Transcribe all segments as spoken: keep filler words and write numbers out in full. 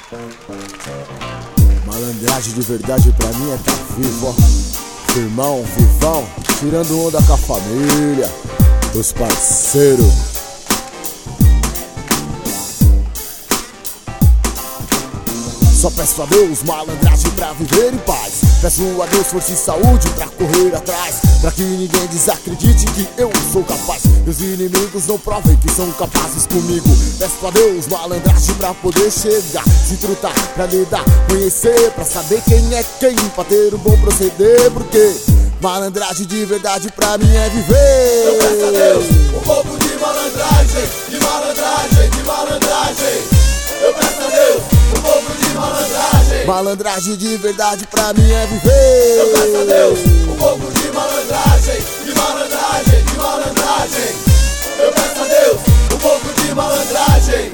Malandragem de verdade pra mim é tá vivo, ó. Firmão, vivão, tirando onda com a família, os parceiros. Só peço a Deus malandragem pra viver em paz. Peço a Deus força e saúde pra correr atrás, pra que ninguém desacredite que eu sou capaz. Meus inimigos não provem que são capazes comigo. Peço a Deus malandragem pra poder chegar, se trutar, pra lidar, conhecer, pra saber quem é quem, pra ter um bom proceder. Porque malandragem de verdade pra mim é viver. Eu peço a Deus um pouco de malandragem, de malandragem, de malandragem. Eu peço a Deus um pouco de malandragem. Malandragem de verdade pra mim é viver. Eu peço a Deus um pouco de malandragem, de malandragem, de malandragem. Eu peço a Deus um pouco de malandragem.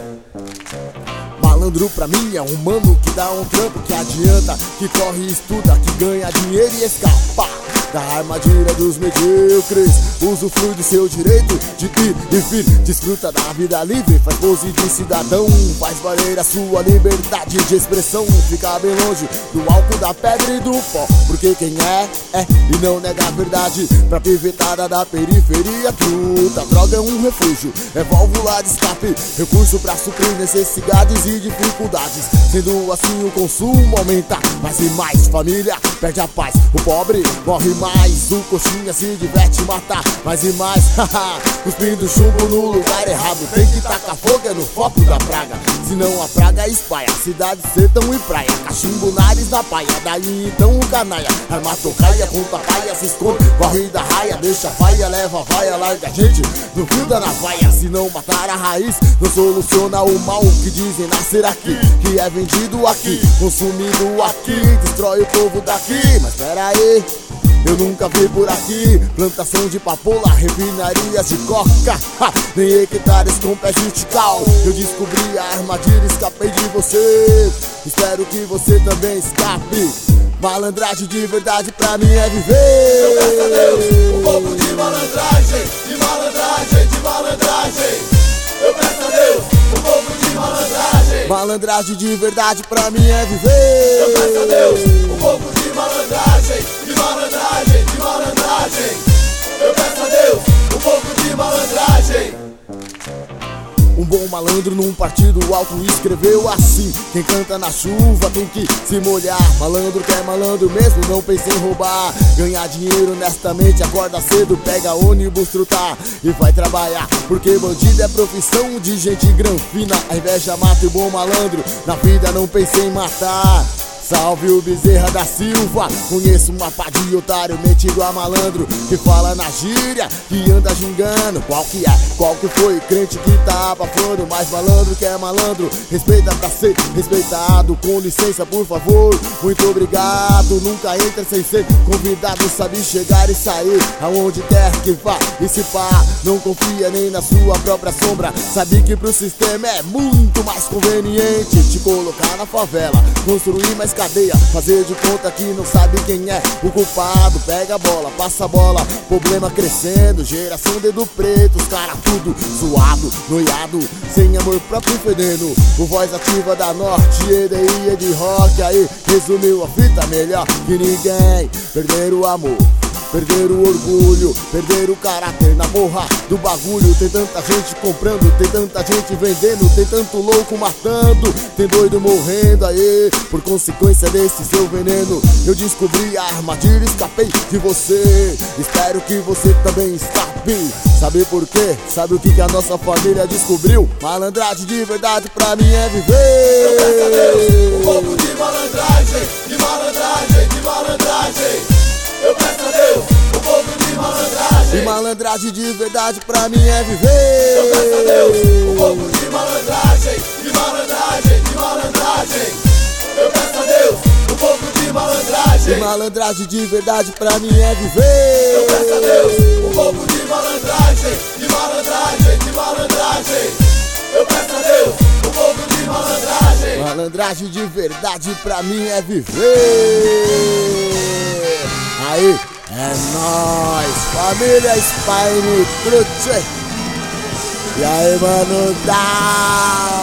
Malandro pra mim é um mano que dá um trampo, que adianta, que corre e estuda, que ganha dinheiro e escapa da armadilha dos medíocres. Usufrui do seu direito de ir e vir, desfruta da vida livre, faz pose de cidadão, faz valer a sua liberdade de expressão. Fica bem longe do álcool, da pedra e do pó, porque quem é, é e não nega a verdade. Pra pivetada da periferia, truta, droga é um refúgio, é válvula de escape, recurso pra suprir necessidades e dificuldades. Sendo assim o consumo aumenta mais e mais, família perde a paz, o pobre morre mais, o coxinha se diverte em matar mais e mais, haha, cuspindo chumbo no lugar errado. Tem que tacar fogo é no foco da praga, senão a praga espalha, cidade, sertão e praia, cachimbo, nariz na paia, daí então o canalha arma tocaia, conta paia, se esconde, corre da raia, deixa a vaia, leva a vaia, larga a gente no fio da navalha. Se não matar a raiz, não soluciona o mal que dizem nascer aqui, que é vendido aqui, consumido aqui, destrói o povo daqui. Mas pera aí, eu nunca vi por aqui plantação de papoula, refinarias de coca, ha, nem hectares com pés de tical. Eu descobri a armadilha, escapei de você, espero que você também escape. Malandragem de verdade pra mim é viver. Eu peço a Deus um pouco de malandragem, de malandragem, de malandragem. Eu peço a Deus um pouco de malandragem. Malandragem de verdade pra mim é viver. Eu peço a Deus um pouco de malandragem, de malandragem, de malandragem. Eu peço a Deus um pouco de malandragem. Um bom malandro num partido alto escreveu assim: quem canta na chuva tem que se molhar. Malandro que é malandro mesmo, não pensa em roubar. Ganhar dinheiro honestamente, acorda cedo, pega ônibus, trutar e vai trabalhar. Porque bandido é profissão de gente granfina. A inveja mata o bom malandro, na vida não pensa em matar. Salve o Bezerra da Silva, conheço uma pá de otário metido a malandro, que fala na gíria, que anda gingando. Qual que é? Qual que foi? Crente que tá abafando, mas malandro que é malandro, respeita pra ser respeitado. Com licença por favor, muito obrigado. Nunca entra sem ser convidado, sabe chegar e sair aonde quer que vá. E se pá, não confia nem na sua própria sombra, sabe que pro sistema é muito mais conveniente te colocar na favela, construir mais cadeia, fazer de conta que não sabe quem é o culpado. Pega a bola, passa a bola, problema crescendo, geração dedo preto, os cara tudo suado, noiado, sem amor próprio fedendo. O voz ativa da Norte, E D I é de rock, aí resumiu a fita melhor que ninguém. Perder o amor, perder o orgulho, perder o caráter na porra do bagulho. Tem tanta gente comprando, tem tanta gente vendendo, tem tanto louco matando, tem doido morrendo aí por consequência desse seu veneno. Eu descobri a armadilha, escapei de você, espero que você também escape. Sabe por quê? Sabe o que, que a nossa família descobriu? Malandragem de verdade pra mim é viver. Eu peço a Deus um pouco de malandragem, de malandragem, de malandragem. Eu peço a Deus um pouco de malandragem. E malandragem de verdade pra mim é viver. Eu peço a Deus um pouco de malandragem, de malandragem, de malandragem. Eu peço a Deus um pouco de malandragem. E malandragem de verdade pra mim é viver. Eu peço a Deus um pouco de malandragem, de malandragem, de malandragem. Eu peço a Deus um pouco de malandragem. Malandragem de verdade pra mim é viver. Aí, é nóis, família Spine Cruz. E aí, mano, dá.